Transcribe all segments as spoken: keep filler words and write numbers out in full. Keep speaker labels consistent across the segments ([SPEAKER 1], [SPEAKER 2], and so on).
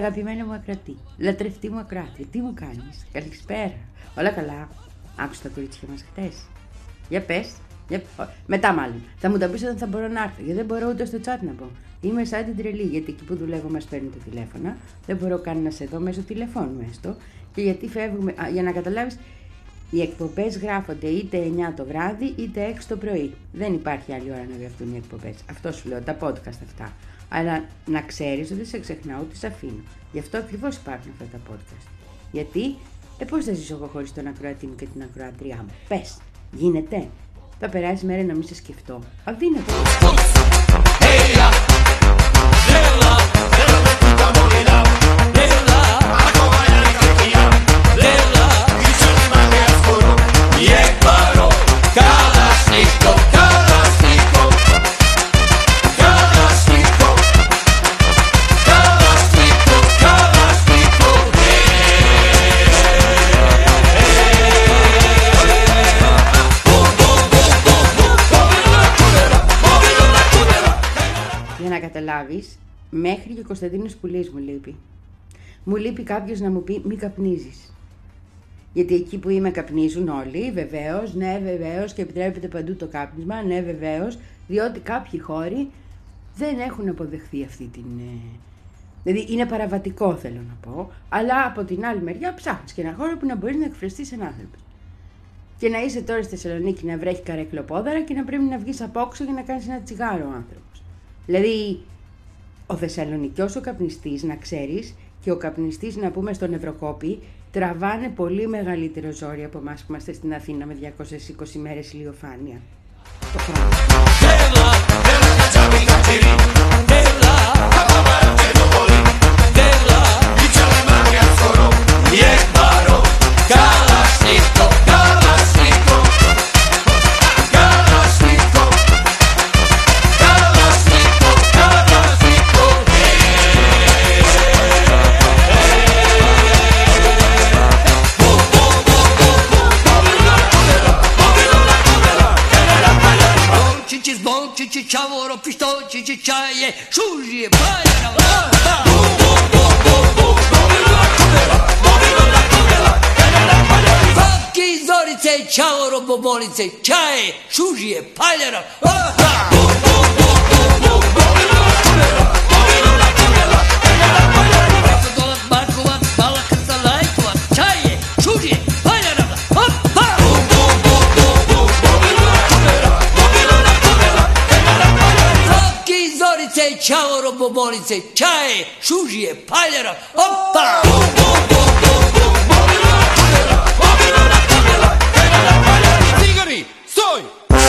[SPEAKER 1] Αγαπημένη μου ακροατή, λατρευτή μου ακροάτρια, τι μου κάνεις, καλησπέρα, όλα καλά, άκουσα τα κορίτσια μας χτες, για πες, για... μετά μάλλον, θα μου τα πεις όταν θα μπορώ να έρθω, γιατί δεν μπορώ ούτε στο chat να πω, είμαι σαν την τρελή, γιατί εκεί που δουλεύω μας παίρνει το τηλέφωνο, δεν μπορώ καν να σε δω μέσω τηλεφώνου έστω, και γιατί φεύγουμε, α, για να καταλάβεις, οι εκπομπές γράφονται είτε εννιά το βράδυ είτε έξι το πρωί, δεν υπάρχει άλλη ώρα να γραφτούν οι εκπομπές, αυτό σου λέω, τα podcast αυτά. Αλλά να ξέρεις ότι σε ξεχνάω, ότι σε αφήνω. Γι' αυτό ακριβώς υπάρχουν αυτά τα podcast. Γιατί, ε, πώς θα ζήσω εγώ χωρίς τον ακροατή μου και την ακροατριά μου. Πες, γίνεται. Θα περάσει μέρα να μην σε σκεφτώ. Αδύνατο. Καταλάβεις, μέχρι και ο Κωνσταντίνος Πουλής μου λείπει. Μου λείπει κάποιος να μου πει μη καπνίζεις. Γιατί εκεί που είμαι καπνίζουν όλοι, βεβαίως, ναι βεβαίως, και επιτρέπεται παντού το κάπνισμα, ναι βεβαίως, διότι κάποιοι χώροι δεν έχουν αποδεχθεί αυτή την... Δηλαδή είναι παραβατικό θέλω να πω, αλλά από την άλλη μεριά ψάχνεις και ένα χώρο που να μπορείς να εκφραστείς έναν άνθρωπο. Και να είσαι τώρα στη Θεσσαλονίκη να βρέχει καρέκλοπόδαρα και να πρέπει να βγεις από όξω για να κάνεις ένα τσιγάρο ο άνθρωπος. Δηλαδή, ο Θεσσαλονικιός ο καπνιστής, να ξέρεις, και ο καπνιστής, να πούμε, στον Ευρωκόπη, τραβάνε πολύ μεγαλύτερο ζόρι από εμάς που είμαστε στην Αθήνα με διακόσιες είκοσι μέρες ηλιοφάνεια. Το χρόνο.
[SPEAKER 2] Ciavoro, pistoci, cicciaie, sciugli e poi Facchi, zorice, ciavoro, bobolice, ciaie, sciugli e pagliara Ciao robobolice, ciao, sushi e pagliara, oppa! Sigari, stoi!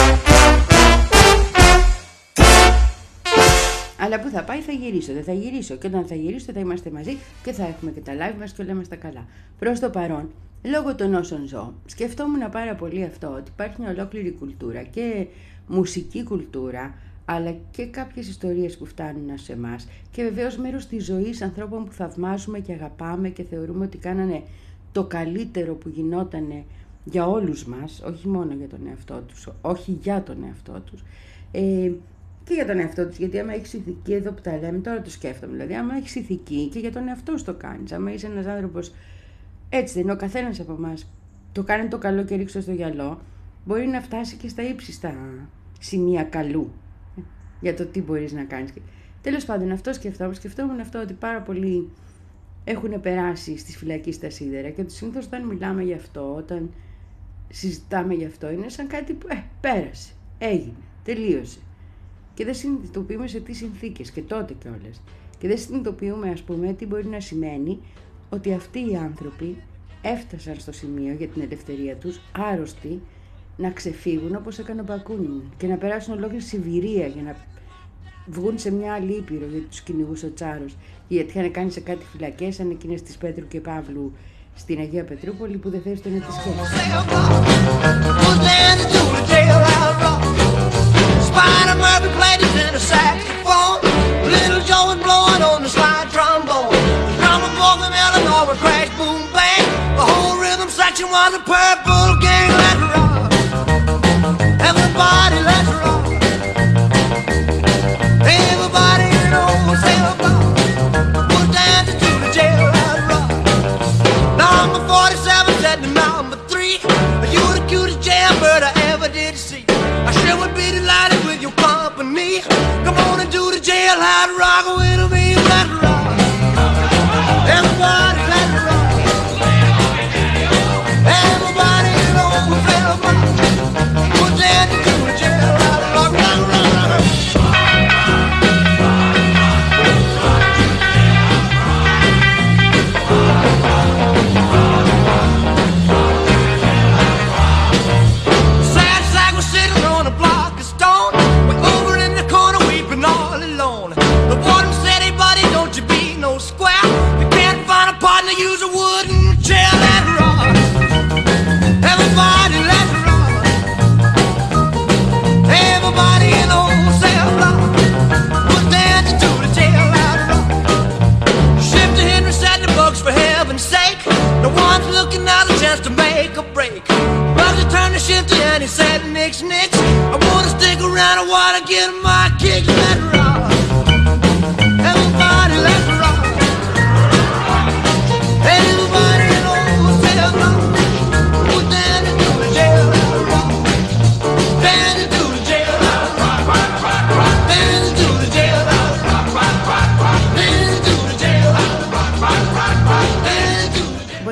[SPEAKER 1] Αλλά που θα πάει θα γυρίσω, δεν θα γυρίσω και όταν θα γυρίσω θα είμαστε μαζί και θα έχουμε και τα live μας και όλα μας τα καλά. Προς το παρόν, λόγω των όσων ζω, σκεφτόμουν πάρα πολύ αυτό, ότι υπάρχει μια ολόκληρη κουλτούρα και μουσική κουλτούρα, αλλά και κάποιες ιστορίες που φτάνουν σε εμάς και βεβαίως μέρος της ζωής ανθρώπων που θαυμάζουμε και αγαπάμε και θεωρούμε ότι κάνανε το καλύτερο που γινότανε για όλους μας, όχι μόνο για τον εαυτό τους, όχι για τον εαυτό τους, ε, και για τον εαυτό τους, γιατί άμα έχεις ηθική, εδώ που τα λέμε, τώρα το σκέφτομαι, δηλαδή άμα έχεις ηθική και για τον εαυτό σου το κάνεις, άμα είσαι ένας άνθρωπος, έτσι δεν είναι, ο καθένας από εμάς το κάνει το καλό και ρίξω στο γυαλό, μπορεί να φτάσει και στα ύψιστα σημεία καλού για το τι μπορείς να κάνεις. Τέλος πάντων, αυτό σκεφτόμουν, σκεφτόμουν αυτό ότι πάρα πολλοί έχουν περάσει στις φυλακές στα σίδερα και συνήθως όταν μιλάμε γι' αυτό, όταν συζητάμε γι' αυτό, είναι σαν κάτι που ε, πέρασε, έγινε, τελείωσε. Και δεν συνειδητοποιούμε σε τι συνθήκες και τότε κιόλας. Και δεν συνειδητοποιούμε, ας πούμε, τι μπορεί να σημαίνει ότι αυτοί οι άνθρωποι έφτασαν στο σημείο για την ελευθερία τους, άρρωστοι, να ξεφύγουν όπως έκανε ο Μπακούνιν και να περάσουν ολόκληρη Σιβηρία για να βγουν σε μια άλλη ήπειρο, γιατί τους κυνηγούσε ο Τσάρος, γιατί είχαν κάνει σε κάτι φυλακές σαν εκείνες της Πέτρου και Παύλου στην Αγία Πετρούπολη που δεν θέλει τον να τις σκέφτεται.
[SPEAKER 3] Everybody let's rock. Everybody, you know, say about. Put down to the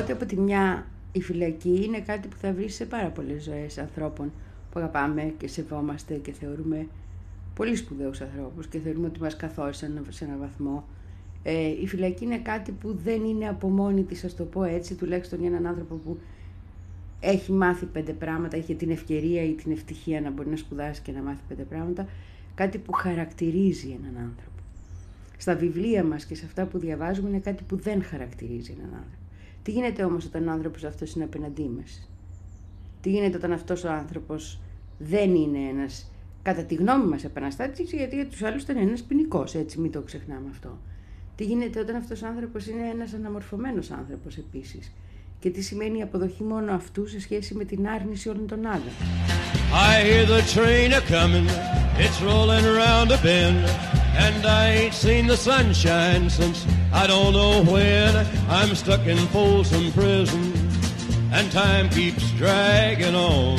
[SPEAKER 1] Οπότε από τη μια η φυλακή είναι κάτι που θα βρει σε πάρα πολλές ζωές ανθρώπων που αγαπάμε και σεβόμαστε και θεωρούμε πολύ σπουδαίους ανθρώπους και θεωρούμε ότι μας καθόρισαν σε έναν βαθμό. Ε, η φυλακή είναι κάτι που δεν είναι από μόνη της, ας το πω έτσι, τουλάχιστον για έναν άνθρωπο που έχει μάθει πέντε πράγματα, είχε την ευκαιρία ή την ευτυχία να μπορεί να σπουδάσει και να μάθει πέντε πράγματα, κάτι που χαρακτηρίζει έναν άνθρωπο. Στα βιβλία μας και σε αυτά που διαβάζουμε είναι κάτι που δεν χαρακτηρίζει έναν άνθρωπο. Τι γίνεται όμως όταν ο άνθρωπος αυτός είναι απέναντί μας? Τι γίνεται όταν αυτός ο άνθρωπος δεν είναι ένας, κατά τη γνώμη μας, επαναστάτης, γιατί για τους άλλους ήταν ένας ποινικός, έτσι, μην το ξεχνάμε αυτό. Τι γίνεται όταν αυτός ο άνθρωπος είναι ένας αναμορφωμένος άνθρωπος επίσης? Και τι σημαίνει η αποδοχή μόνο αυτού σε σχέση με την άρνηση όλων των άλλων?
[SPEAKER 3] I hear the train a-comin', it's rolling around a bend, and I ain't seen the sunshine since I don't know when. I'm stuck in Folsom Prison, and time keeps dragging on.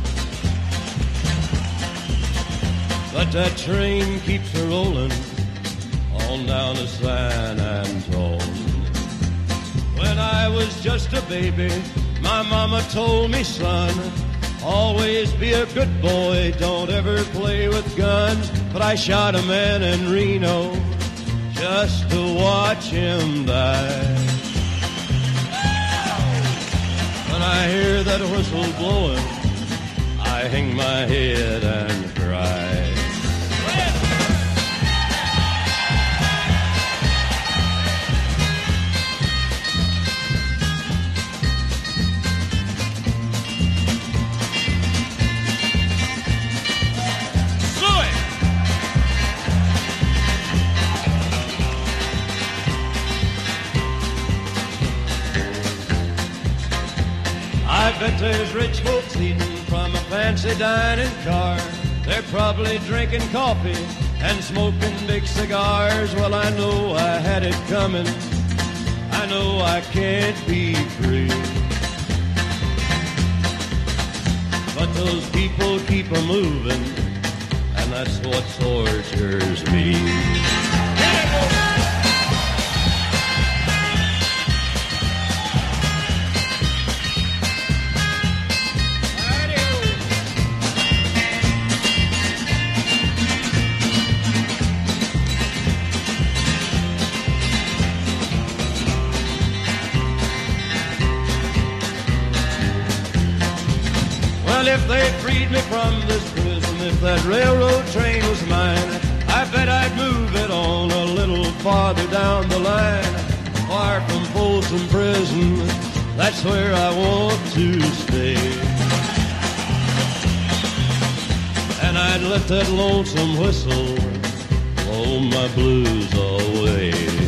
[SPEAKER 3] But that train keeps a-rollin' on down to San Antone. When I was just a baby, my mama told me, son, always be a good boy, don't ever play with guns. But I shot a man in Reno just to watch him die. When I hear that whistle blowing, I hang my head and cry. I bet there's rich folks eating from a fancy dining car. They're probably drinking coffee and smoking big cigars. Well, I know I had it coming. I know I can't be free. But those people keep a-moving, and that's what tortures me. If they freed me from this prison, if that railroad train was mine, I bet I'd move it on a little farther down the line. Far from Folsom Prison, that's where I want to stay. And I'd let that lonesome whistle blow my blues away.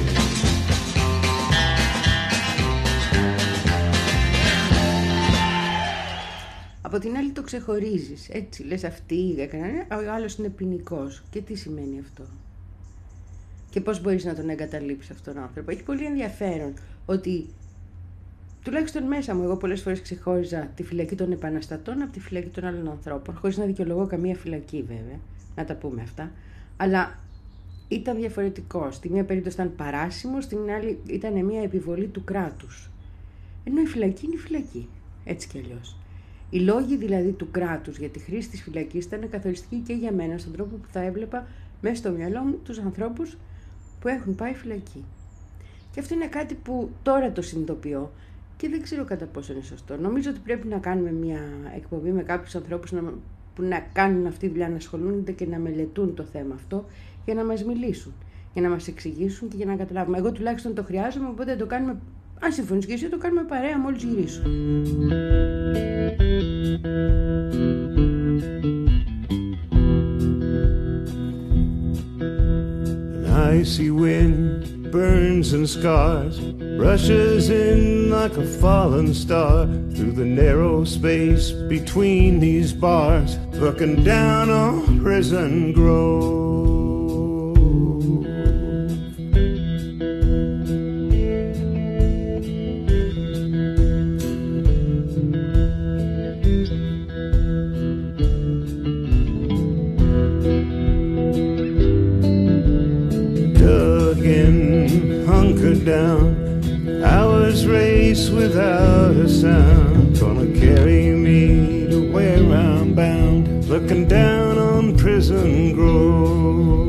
[SPEAKER 1] Από την άλλη το ξεχωρίζεις, έτσι, λες αυτή έκανε, ο άλλος είναι ποινικός. Και τι σημαίνει αυτό? Και πώς μπορείς να τον εγκαταλείψεις αυτόν τον άνθρωπο? Έχει πολύ ενδιαφέρον ότι, τουλάχιστον μέσα μου, εγώ πολλές φορές ξεχώριζα τη φυλακή των επαναστατών από τη φυλακή των άλλων ανθρώπων, χωρίς να δικαιολογώ καμία φυλακή βέβαια, να τα πούμε αυτά, αλλά ήταν διαφορετικό. Στη μία περίπτωση ήταν παράσιμο, στην άλλη ήταν μια επιβολή του κράτους. Ενώ η φυλακή είναι η φυλακή, έτσι κι αλλιώς. Οι λόγοι δηλαδή του κράτους για τη χρήση της φυλακής ήταν καθοριστικοί και για μένα, στον τρόπο που θα έβλεπα μέσα στο μυαλό μου τους ανθρώπους που έχουν πάει φυλακή. Και αυτό είναι κάτι που τώρα το συνειδητοποιώ και δεν ξέρω κατά πόσο είναι σωστό. Νομίζω ότι πρέπει να κάνουμε μια εκπομπή με κάποιους ανθρώπους να, που να κάνουν αυτή τη δουλειά, να ασχολούνται και να μελετούν το θέμα αυτό για να μας μιλήσουν, για να μας εξηγήσουν και για να καταλάβουμε. Εγώ τουλάχιστον το χρειάζομαι, οπότε το κάνουμε. Αν συμφωνείς και εσύ, το κάνουμε παρέα μόλις γυρίσω.
[SPEAKER 4] An icy wind burns and scars, rushes in like a fallen star through the narrow space between these bars, looking down on prison grove. Down, I was raised place without a sound, gonna carry me to where I'm bound, looking down on Prison Grove.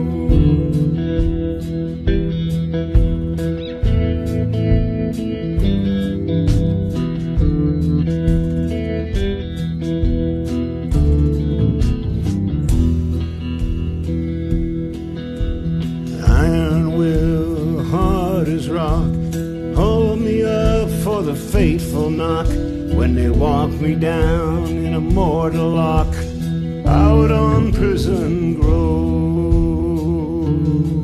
[SPEAKER 4] Fateful knock when they walk me down in a mortal lock out on Prison Grove.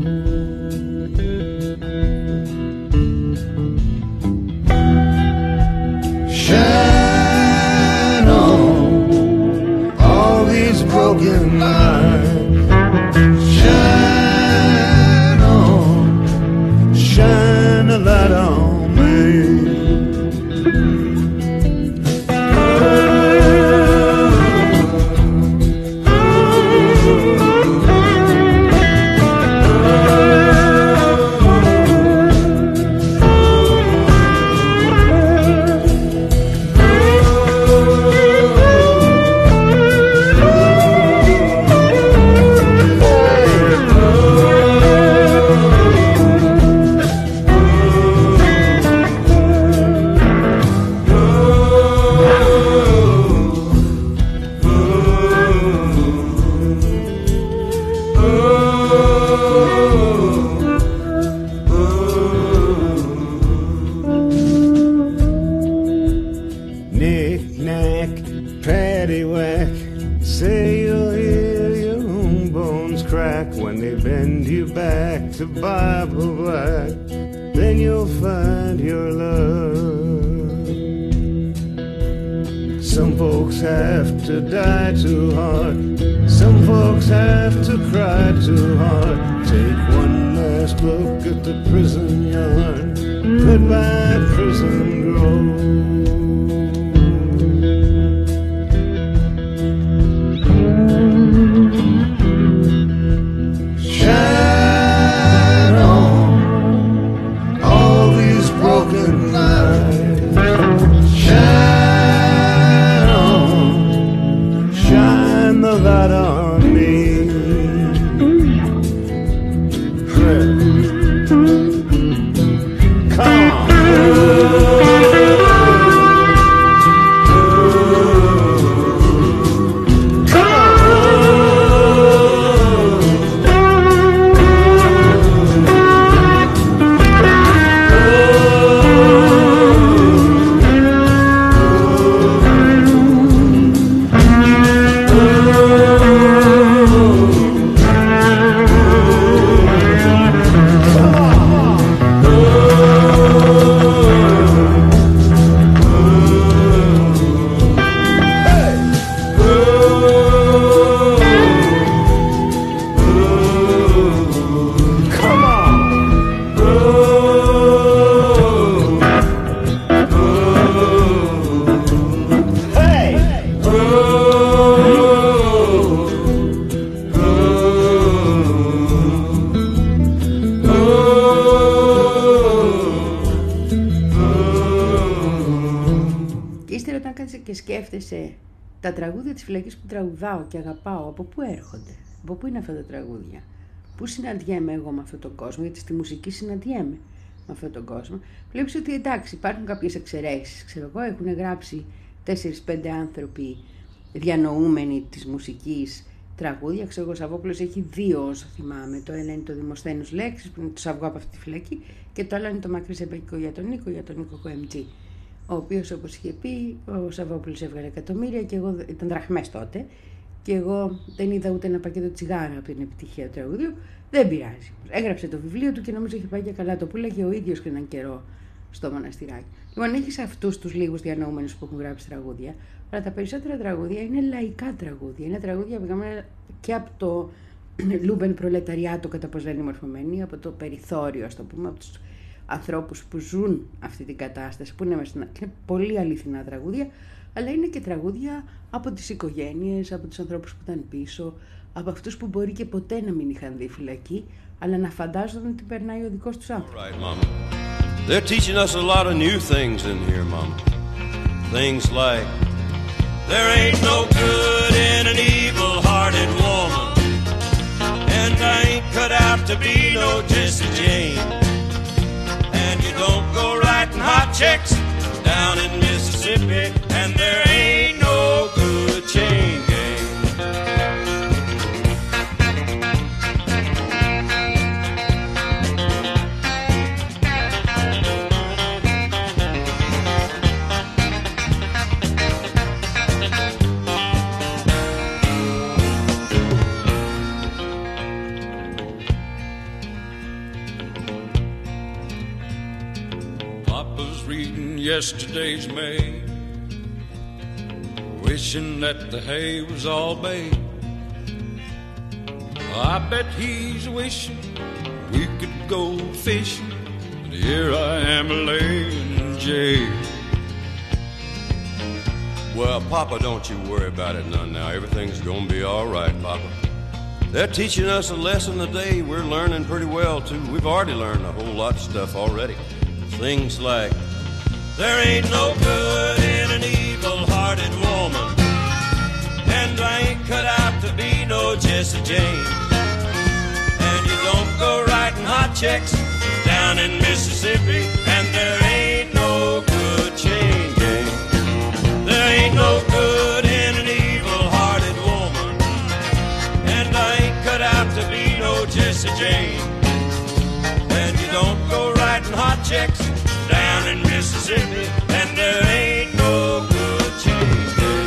[SPEAKER 4] Shine on all these broken lives. Shine on, shine a light on me. Bible black, then you'll find your love. Some folks have to die too hard, some folks have to cry too hard. Take one last look at the prison yard, goodbye Prison Grove. Και σκέφτεσαι τα τραγούδια της φυλακής που τραγουδάω και αγαπάω, από πού έρχονται, από πού είναι αυτά τα τραγούδια, πού συναντιέμαι εγώ με αυτόν τον κόσμο, γιατί στη μουσική συναντιέμαι με αυτόν τον κόσμο. Βλέπεις ότι εντάξει υπάρχουν κάποιες εξαιρέσεις, ξέρω εγώ, έχουν γράψει τέσσερις πέντε άνθρωποι διανοούμενοι της μουσικής τραγούδια, ξέρω εγώ, ο Σαββόπουλος έχει δύο όσο θυμάμαι, το ένα είναι το Δημοσθένους Λέξεις που είναι το Σαββό από αυτή τη φυλακή και το άλλο είναι το Μακρύ Σεμπαϊκό για τον Νίκο, για τον Νίκο Κοεμτζή, ο οποίος όπως είχε πει ο Σαββόπουλος έβγαλε εκατομμύρια και εγώ, ήταν δραχμές τότε, και εγώ δεν είδα ούτε ένα πακέτο τσιγάρα από την επιτυχία του τραγουδιού. Δεν πειράζει. Έγραψε το βιβλίο του και νομίζω έχει πάει και καλά. Το πουλάγε ο ίδιος και έναν καιρό στο μοναστηράκι. Λοιπόν, έχεις αυτούς τους λίγους διανοούμενους που έχουν γράψει τραγούδια, αλλά τα περισσότερα τραγούδια είναι λαϊκά τραγούδια. Είναι τραγούδια που γραμμένα και από το Λούμπεν προλεταριάτο, κατά πώς λένε οι μορφωμένοι, από το περιθώριο, ας το πούμε, από τους ανθρώπους που ζουν αυτή την κατάσταση, που είναι, είναι πολύ αληθινά τραγούδια, αλλά είναι και τραγούδια από τις οικογένειες, από τους ανθρώπους που ήταν πίσω, από αυτούς που μπορεί και ποτέ να μην είχαν δει φυλακή, αλλά να φαντάζονταν ότι περνάει ο δικός τους άνθρωπος.
[SPEAKER 3] They're teaching us a lot of new things in here, Mama. Things like, there ain't no good in an evil-hearted woman, and I ain't cut out to be no Jesse Jane. And you don't go writing hot checks down in Mississippi, and there ain't no good chain gang.
[SPEAKER 5] Yesterday's mail, wishing that the hay was all made. I bet he's wishing we could go fishing, and here I am laying in jail.
[SPEAKER 3] Well, Papa, don't you worry about it none now. Everything's gonna be all right, Papa. They're teaching us a lesson today. We're learning pretty well, too. We've already learned a whole lot of stuff already. Things like, there ain't no good in an evil-hearted woman, and I ain't cut out to be no Jesse Jane. And you don't go writing hot checks down in Mississippi, and there ain't no good chain gang. There ain't no good in an evil-hearted woman, and I ain't cut out to be no Jesse Jane. And you don't go writing hot checks down in Mississippi, and there ain't no good chain gang.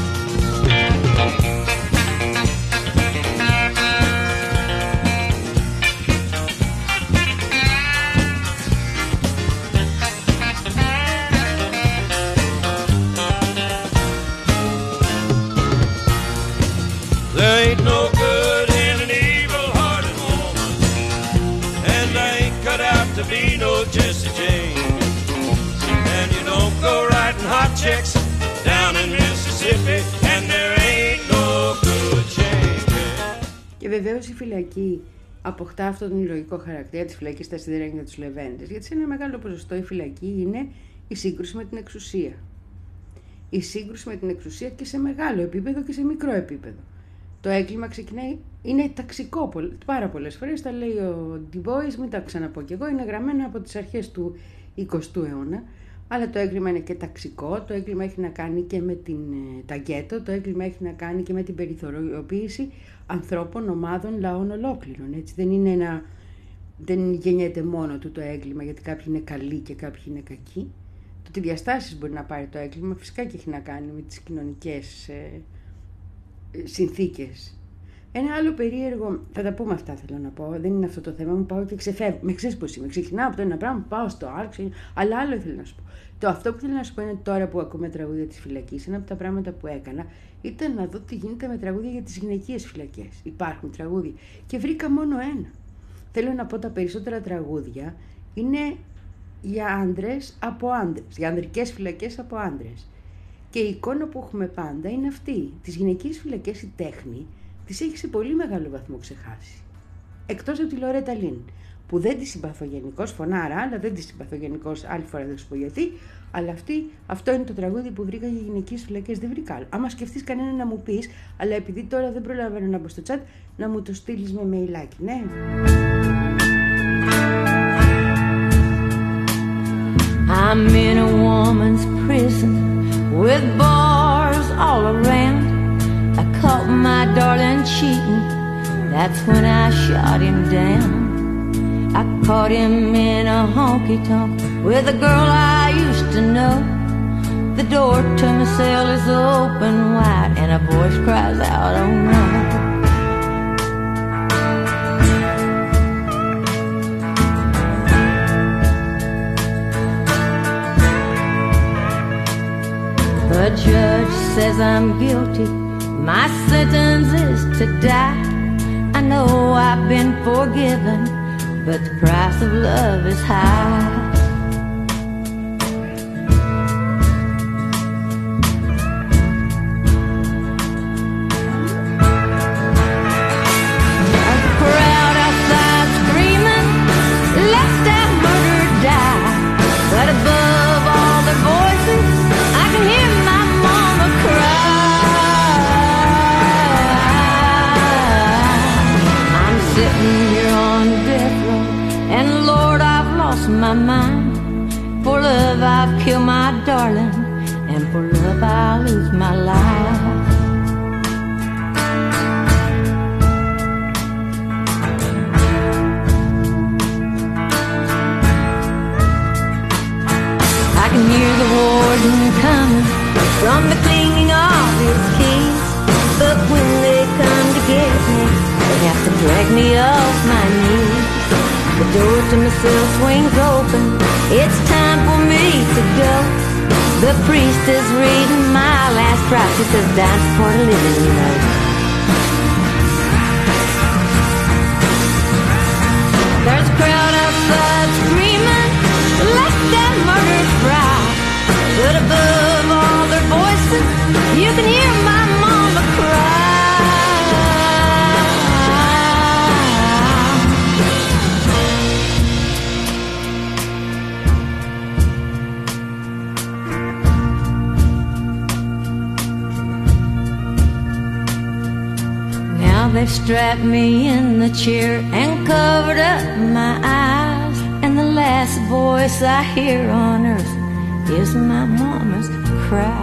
[SPEAKER 3] There ain't no good in an evil-hearted woman, and I ain't cut out to be no Jesse Jane. And you don't go writing hot checks down in Mississippi, and there ain't no good chain gang.
[SPEAKER 1] Και βεβαίως η φυλακή αποκτά αυτόν τον ηρωικό χαρακτήρα της φυλακής στα σιδερένια τους Λεβέντες, γιατί σε ένα μεγάλο ποσοστό η φυλακή είναι η σύγκρουση με την εξουσία. Η σύγκρουση με την εξουσία και σε μεγάλο επίπεδο και σε μικρό επίπεδο. Το έγκλημα ξεκινάει, είναι ταξικό πάρα πολλές φορές, τα λέει ο Du Bois, μην τα ξαναπώ κι εγώ, είναι γραμμένα από τις αρχές του εικοστού αιώνα, αλλά το έγκλημα είναι και ταξικό, το έγκλημα έχει να κάνει και με την, τα γκέτο, το έγκλημα έχει να κάνει και με την περιθωριοποίηση ανθρώπων, ομάδων, λαών ολόκληρων. Έτσι. Δεν είναι ένα, δεν γεννιέται μόνο του το έγκλημα γιατί κάποιοι είναι καλοί και κάποιοι είναι κακοί. Το τι διαστάσεις μπορεί να πάρει το έγκλημα φυσικά και έχει να κάνει με τις κοινωνικές ε, συνθήκες. Ένα άλλο περίεργο, θα τα πούμε αυτά θέλω να πω, δεν είναι αυτό το θέμα, μου πάω και ξεφεύγω. Με ξέρεις πώς είμαι, ξεκινάω από το ένα πράγμα, πάω στο άλλο, αλλά άλλο ήθελα να σου πω. Το αυτό που θέλω να σου πω είναι τώρα που ακούμε τραγούδια της φυλακής, ένα από τα πράγματα που έκανα ήταν να δω τι γίνεται με τραγούδια για τις γυναικείες φυλακές. Υπάρχουν τραγούδια και βρήκα μόνο ένα. Θέλω να πω τα περισσότερα τραγούδια είναι για άντρες από άντρες, για ανδρικές φυλακές από άντρες. Και η εικόνα που έχουμε πάντα είναι αυτή. Τις γυναικείες φυλακές η τέχνη τις έχει σε πολύ μεγάλο βαθμό ξεχάσει. Εκτός από τη Λορέτα Λίν, που δεν τη συμπαθώ γενικώς, φωνάρα, αλλά δεν τη συμπαθώ γενικώς, άλλη φορά δεν σου πω γιατί, αλλά αυτή, αυτό είναι το τραγούδι που βρήκα για γυναικείες φυλακές, δεν βρήκα άλλο. Άμα σκεφτείς κανένα να μου πεις, αλλά επειδή τώρα δεν προλαβαίνω να μπω στο chat, να μου το στείλεις με μεϊλάκι, ναι.
[SPEAKER 6] I'm in a woman's prison with bars all around. I caught my darling cheating, that's when I shot him down. I caught him in a honky-tonk with a girl I used to know. The door to my cell is open wide and a voice cries out, oh no. The judge says I'm guilty, my sentence is to die. I know I've been forgiven, but the price of love is high. A crowd outside screaming, let that murder die. love I'll kill my darling, and for love I'll lose my life. I can hear the warden coming from the clinging of his keys, but when they come to get me, they have to drag me off my knees. The door to my cell swings open, it's time for me to go. The priest is reading my last rites, he says that's part of living, you know. There's a crowd outside screaming, let that murder fry. But above all their voices, you can hear my mama cry. Now they've strapped me in the chair and covered up my eyes, and the last voice I hear on earth is my mama's cry.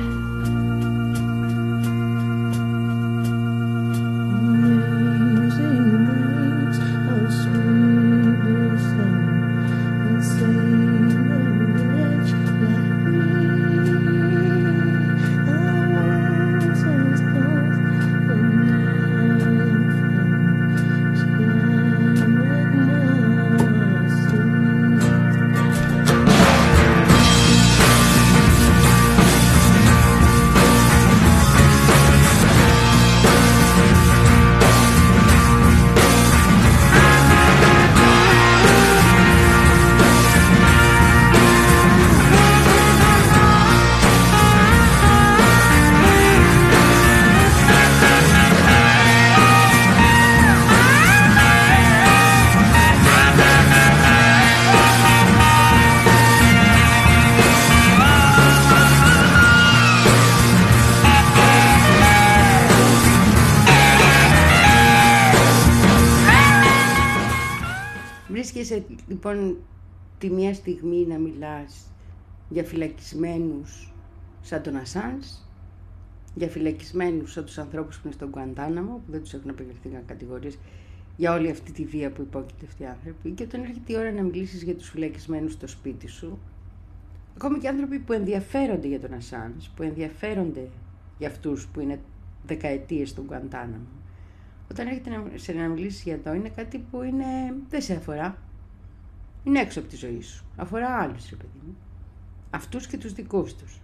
[SPEAKER 1] Βρίσκεσαι λοιπόν τη μία στιγμή να μιλάς για φυλακισμένους σαν τον Ασάνζ, για φυλακισμένους σαν τους ανθρώπους που είναι στον Γκουαντάναμο, που δεν τους έχουν απεγγελθεί καν κατηγορίες, για όλη αυτή τη βία που υπόκειται αυτοί οι άνθρωποι. Και όταν έρχεται η ώρα να μιλήσεις για τους φυλακισμένους στο σπίτι σου, ακόμη και άνθρωποι που ενδιαφέρονται για τον Ασάνζ, που ενδιαφέρονται για αυτούς που είναι δεκαετίες στον Γκουαντάναμο, όταν έρχεται να, σε να μιλήσεις για αυτό, είναι κάτι που είναι, δεν σε αφορά. Είναι έξω από τη ζωή σου. Αφορά άλλους, ρε παιδί μου. Αυτούς και τους δικούς τους.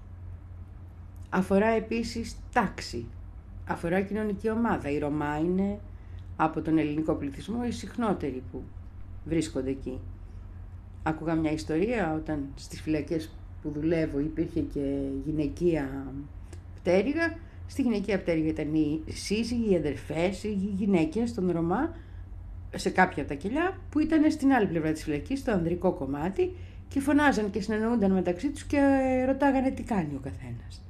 [SPEAKER 1] Αφορά επίσης τάξη. Αφορά κοινωνική ομάδα. Η Ρωμά είναι από τον ελληνικό πληθυσμό οι συχνότεροι που βρίσκονται εκεί. Άκουγα μια ιστορία όταν στις φυλακές που δουλεύω υπήρχε και γυναικεία πτέρυγα. Στη γυναικεία πτέρυγα ήταν οι σύζυγοι, οι αδερφές, οι γυναίκες των Ρωμά σε κάποια από τα κελιά που ήταν στην άλλη πλευρά της φυλακής, στο ανδρικό κομμάτι, και φωνάζαν και συνεννοούνταν μεταξύ τους και ρωτάγανε τι κάνει ο καθένας.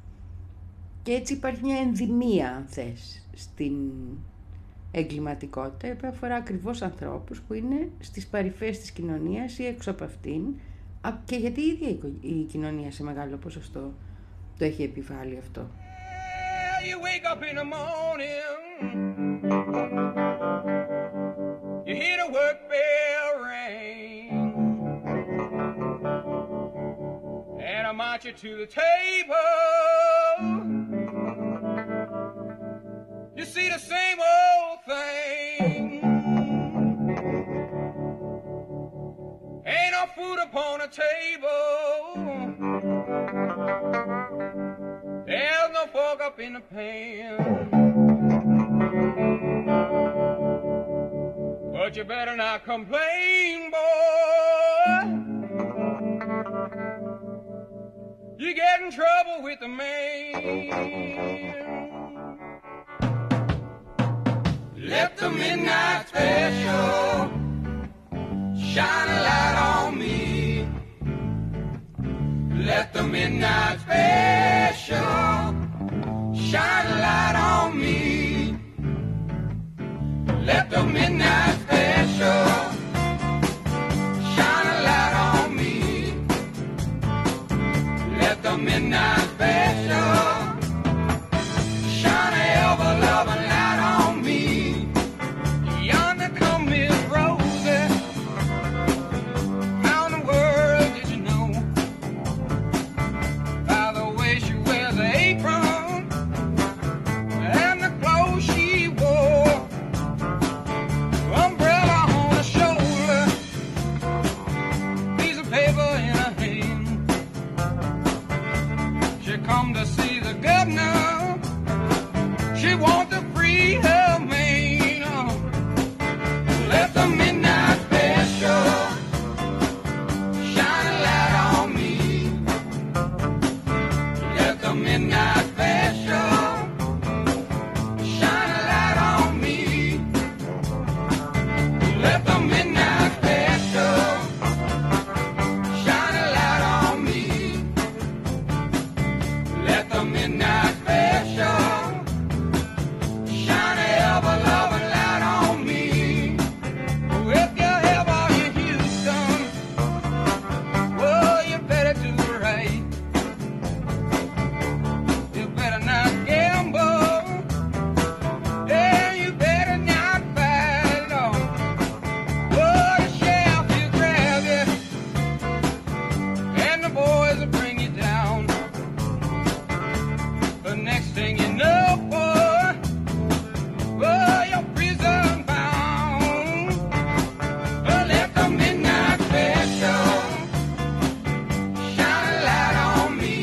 [SPEAKER 1] Και έτσι υπάρχει μια ενδυμία, αν θες, στην εγκληματικότητα, που αφορά ακριβώς ανθρώπους που είναι στις παρυφές της κοινωνίας ή έξω από αυτήν, και γιατί η ίδια η κοινωνία σε μεγάλο ποσοστό το έχει επιβάλει αυτό.
[SPEAKER 7] You wake up in the morning, you hear the work bell ring, and I march you to the table. You see the same old thing. Ain't no food upon the table. There's no fork up in the pan. But you better not complain, boy. You get in trouble with the man. Let the midnight special shine a light on me. Let the midnight special shine a light on me. Let the midnight special shine a light on me. midnight special. Shine a ever-loving light on me. Yonder come Miss Rosie. How in the world did you know? By the way she wears an apron and the clothes she wore. Umbrella on her shoulder, piece of paper in her hand. She come to see the governor. She want to free her man. Oh. Left the midnight special. Shine a light on me. Left the midnight special. Shine a light on me. Left the midnight special. Shine a light on me. Let the midnight special. Shine a ever-loving light on me. If you ever in Houston, well, you better do right. You better not gamble. Yeah, you better not fight it off. Oh, the sheriff will grab you, and the boys will bring you down. The next thing you know, boy, oh, you're prison bound. Oh, let the midnight special shine a light on me.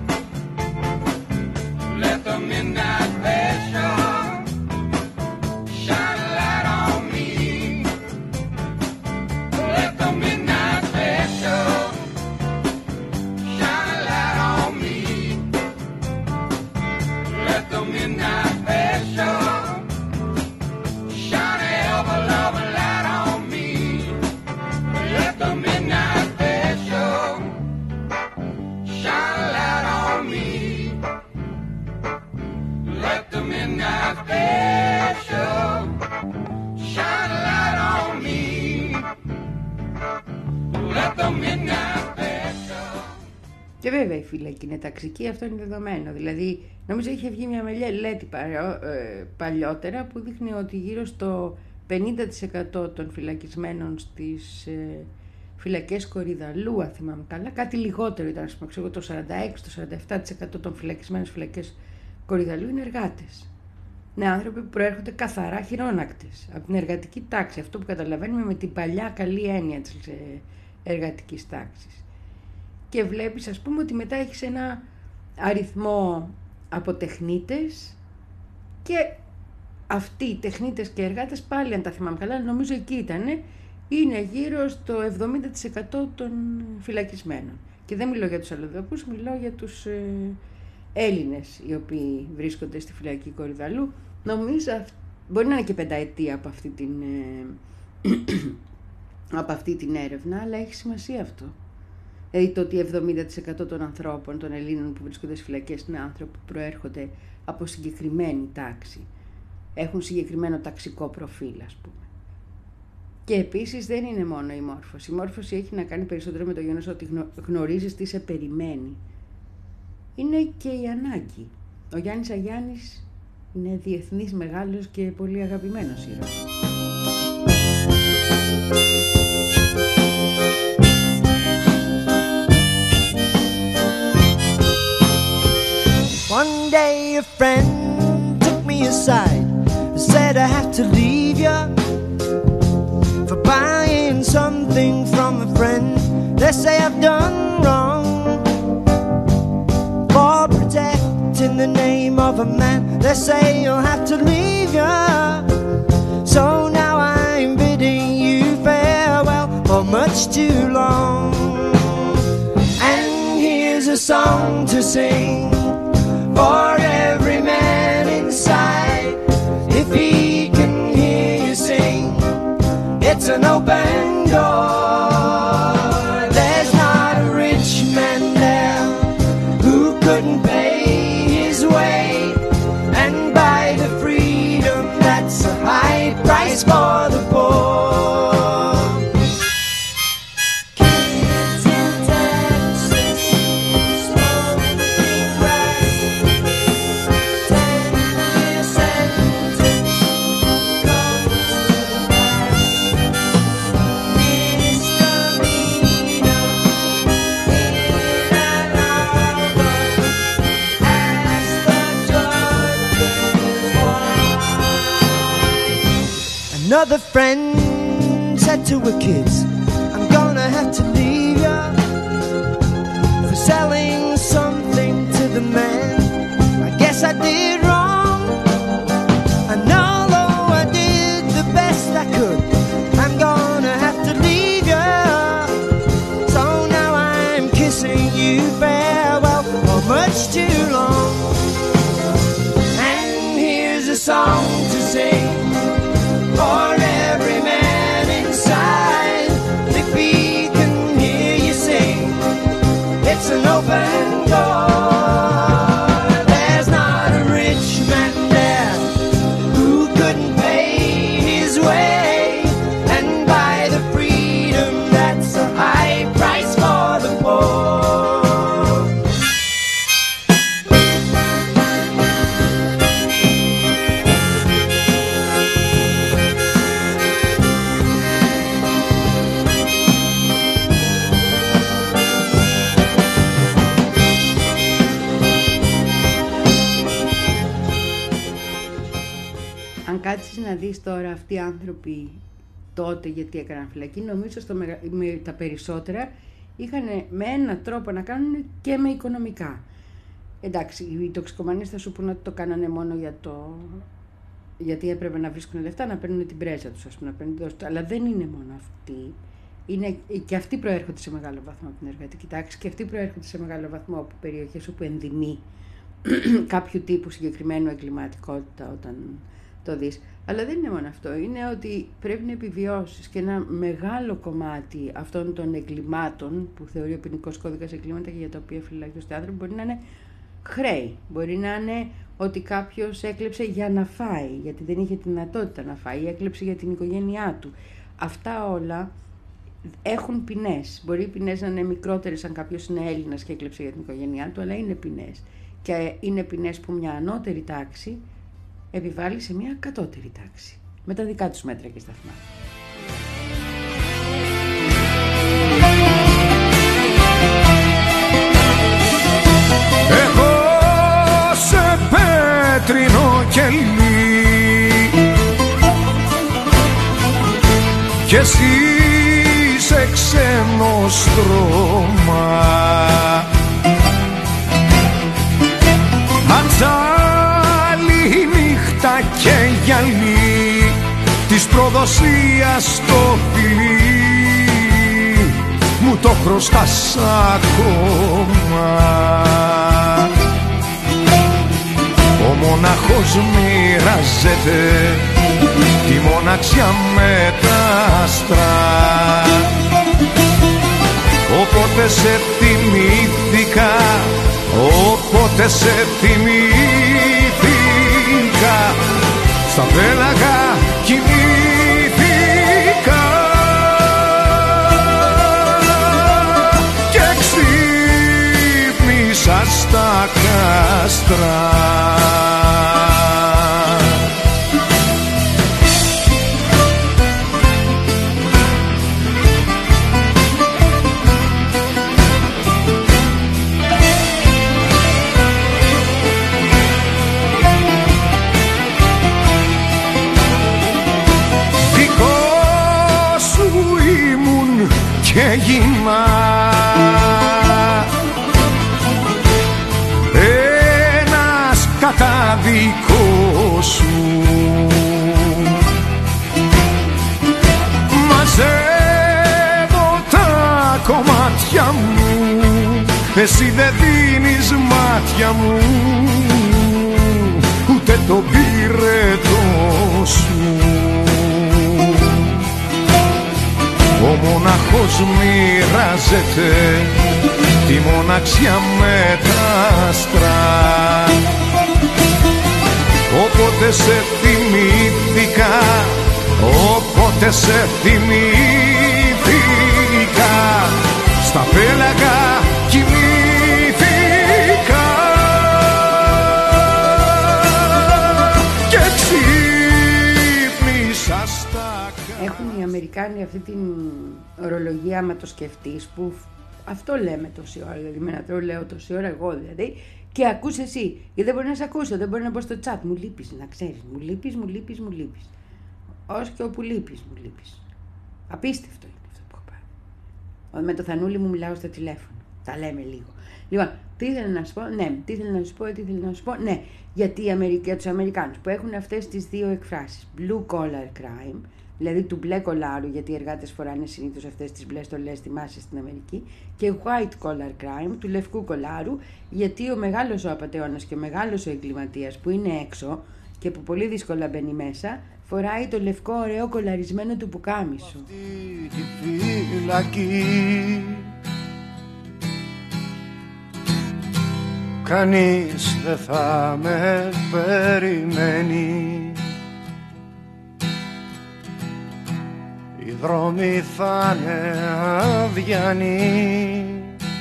[SPEAKER 7] Let the midnight special shine a light on me. Let the midnight special shine a light on me. Let the midnight special shine a ever-loving light on me. Let the midnight special shine a light on me. Let the midnight special shine a light on me. Let the midnight special.
[SPEAKER 1] Και βέβαια η φυλακή είναι ταξική, αυτό είναι δεδομένο. Δηλαδή, νομίζω είχε βγει μια μελέτη παρα- ε, παλιότερα που δείχνει ότι γύρω στο πενήντα τοις εκατό των φυλακισμένων στις ε, φυλακές Κορυδαλλού, αν θυμάμαι καλά, κάτι λιγότερο ήταν, ας πούμε, ξέρω, το σαράντα έξι με σαράντα επτά τοις εκατό των φυλακισμένων στις φυλακές Κορυδαλλού είναι εργάτες. Είναι άνθρωποι που προέρχονται καθαρά χειρόνακτες, από την εργατική τάξη, αυτό που καταλαβαίνουμε με την παλιά καλή έννοια της ε, εργατικής τάξης. Και βλέπεις, ας πούμε, ότι μετά έχεις ένα αριθμό από τεχνίτες και αυτοί οι τεχνίτες και εργάτες, πάλι αν τα θυμάμαι καλά, νομίζω εκεί ήτανε, είναι γύρω στο εβδομήντα τοις εκατό των φυλακισμένων. Και δεν μιλώ για τους αλλοδαπούς, μιλώ για τους ε, Έλληνες οι οποίοι βρίσκονται στη φυλακή Κορυδαλλού. Νομίζω αυ... μπορεί να είναι και πενταετία από αυτή την, ε, από αυτή την έρευνα, αλλά έχει σημασία αυτό. Δηλαδή το ότι εβδομήντα τοις εκατό των ανθρώπων, των Ελλήνων που βρίσκονται στις φυλακές, είναι άνθρωποι που προέρχονται από συγκεκριμένη τάξη. Έχουν συγκεκριμένο ταξικό προφίλ, ας πούμε. Και επίσης δεν είναι μόνο η μόρφωση. Η μόρφωση έχει να κάνει περισσότερο με το γεγονός ότι γνωρίζεις τι σε περιμένει. Είναι και η ανάγκη. Ο Γιάννης Αγιάννης είναι διεθνής μεγάλος και πολύ αγαπημένος ήρωας.
[SPEAKER 8] One day a friend took me aside, said I have to leave you for buying something from a friend. They say I've done wrong for protecting the name of a man. They say you'll have to leave you, so now I'm bidding you farewell for much too long. And here's a song to sing for every man inside. If he can hear you sing, it's an open door. There's not a rich man there who couldn't pay his way and buy the freedom that's a high price for the poor. Kids in Texas smoke Another friend said to her kids, I'm gonna have to leave ya for selling something to the man. I guess I did wrong, and although I did the best I could, I'm gonna have to leave ya. So now I'm kissing you farewell for much too long. And here's a song to sing for every man inside. If he can hear you sing, it's an open door. There's not a rich man there who couldn't pay his way and buy the freedom that's a high price for the poor.
[SPEAKER 1] Αν κάτσεις να δεις τώρα αυτοί οι άνθρωποι τότε γιατί έκαναν φυλακή, νομίζω στο μεγα... με τα περισσότερα είχαν με έναν τρόπο να κάνουν και με οικονομικά. Εντάξει, οι τοξικομανείς θα σου πούνε ότι το κάνανε μόνο για το... γιατί έπρεπε να βρίσκουν λεφτά, να παίρνουν την πρέζα τους, ας πούμε, να παίρνουν την δόση τους. Αλλά δεν είναι μόνο αυτοί. Είναι... Και αυτοί προέρχονται σε μεγάλο βαθμό από την εργατική τάξη και αυτοί προέρχονται σε μεγάλο βαθμό από περιοχές όπου ενδυμεί κάποιου τύπου συγκεκριμένου εγκληματικότητα όταν το δεις. Αλλά δεν είναι μόνο αυτό. Είναι ότι πρέπει να επιβιώσεις και ένα μεγάλο κομμάτι αυτών των εγκλημάτων που θεωρεί ο ποινικός κώδικας εγκλήματα και για τα οποία φυλακίζονται άνθρωποι μπορεί να είναι χρέη. Μπορεί να είναι ότι κάποιος έκλεψε για να φάει, γιατί δεν είχε τη δυνατότητα να φάει, ή έκλεψε για την οικογένειά του. Αυτά όλα έχουν ποινές. Μπορεί οι ποινές να είναι μικρότερες αν κάποιος είναι Έλληνας και έκλεψε για την οικογένειά του, αλλά είναι ποινές. Και είναι ποινές που μια ανώτερη τάξη επιβάλλει σε μια κατώτερη τάξη, με τα δικά τους μέτρα και σταθμά.
[SPEAKER 9] Εγώ σε πέτρινο κελί κι εσύ σε ξένο στρώμα, νύχτα και γυαλί της προδοσίας το φιλί μου το χρωστάς ακόμα. Ο μοναχός μοιράζεται τη μοναξιά με τα άστρα, όποτε σε θυμήθηκα, όποτε σε θυμήθηκα, στα πέλαγα κοιμήθηκα και ξύπνησα στα κάστρα. Και έγινα ένας καταδικός σου. Μαζεύω τα κομμάτια μου, εσύ δεν δίνεις μάτια μου, ούτε το πυρετό σου. Ο μοναχός μοιράζεται τη μοναξιά με τα άστρα, όποτε σε θυμήθηκα, όποτε σε θυμήθηκα, στα πέλαγα κοιμήθηκα και ξύπνησα στα.
[SPEAKER 1] Έχουν οι Αμερικάνοι αυτή την ορολογία, άμα το σκεφτείς, που αυτό λέμε τόση ώρα, δηλαδή με ένα τρόπο λέω τόση ώρα εγώ δηλαδή, και ακούς εσύ, γιατί δεν μπορεί να σε ακούσω, δεν μπορεί να μπω στο chat, μου λείπεις, να ξέρεις, μου λείπεις, μου λείπεις, μου λείπεις. ως και όπου λείπεις μου λείπεις. Απίστευτο είναι αυτό που έχω πάρει. Με το Θανούλη μου μιλάω στο τηλέφωνο. Τα λέμε λίγο. Λοιπόν, τι ήθελα να σου πω, ναι, τι ήθελα να σου πω, τι ήθελα να σου πω, ναι, γιατί οι Αμερικ... για τους Αμερικάνους που έχουν αυτές τις δύο εκφράσεις, blue collar crime, δηλαδή του μπλε κολάρου, γιατί οι εργάτες φοράνε συνήθως αυτές τις μπλε στολές, θυμάσαι, στην Αμερική, και white collar crime, του λευκού κολάρου, γιατί ο μεγάλος ο απατεώνας και ο μεγάλος ο εγκληματίας που είναι έξω και που πολύ δύσκολα μπαίνει μέσα, φοράει το λευκό ωραίο κολαρισμένο του πουκάμισο.
[SPEAKER 9] Αυτή τη φυλακή κανείς δεν θα με περιμένει. Οι δρόμοι θα είναι αδιανοί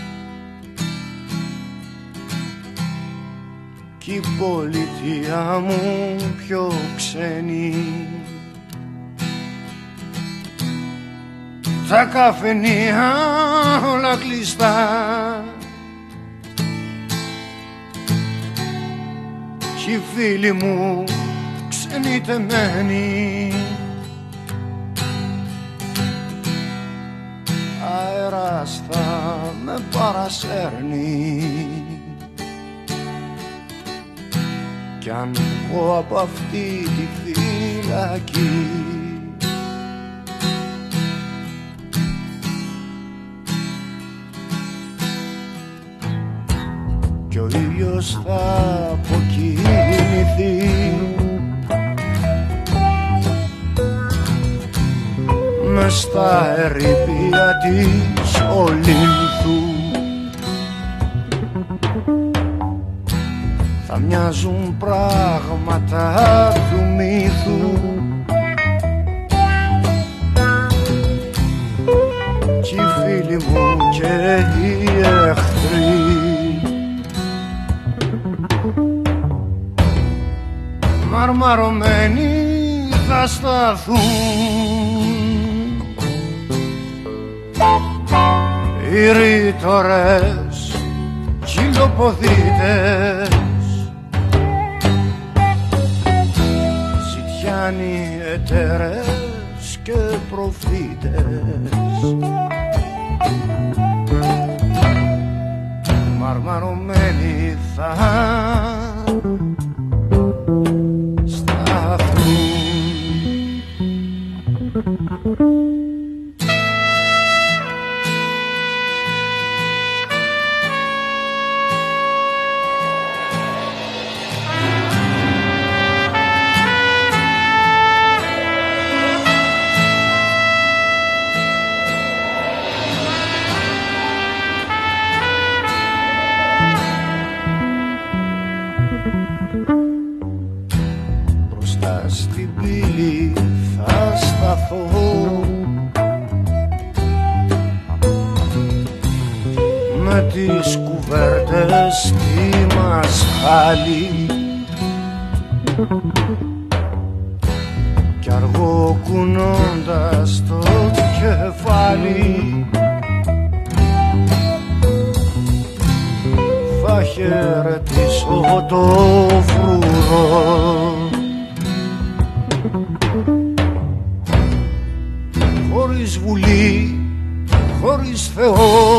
[SPEAKER 9] κι η πολιτεία μου πιο ξένη. Τα καφενεία όλα κλειστά κι οι φίλοι μου ξενιτεμένοι. Αέρας θα με παρασέρνει κι αν βγω από αυτή τη φυλακή κι ο ήλιος θα αποκοιμηθεί μες στα ερήπια της Ολύνθου. Θα μοιάζουν πράγματα του μύθου κι οι φίλοι μου και οι εχθροί μαρμαρωμένοι θα σταθούν. Οι ρήτορες χιλοποδίτες ζητιάνοι εταιρές και προφήτες μαρμαρωμένοι θα σταθούν. Στην πύλη θα σταθώ με τις κουβέρτες στη μασχάλη κι αργό κουνώντας το κεφάλι θα χαιρετήσω το φρουρό. Χωρίς βουλή, χωρίς Θεό,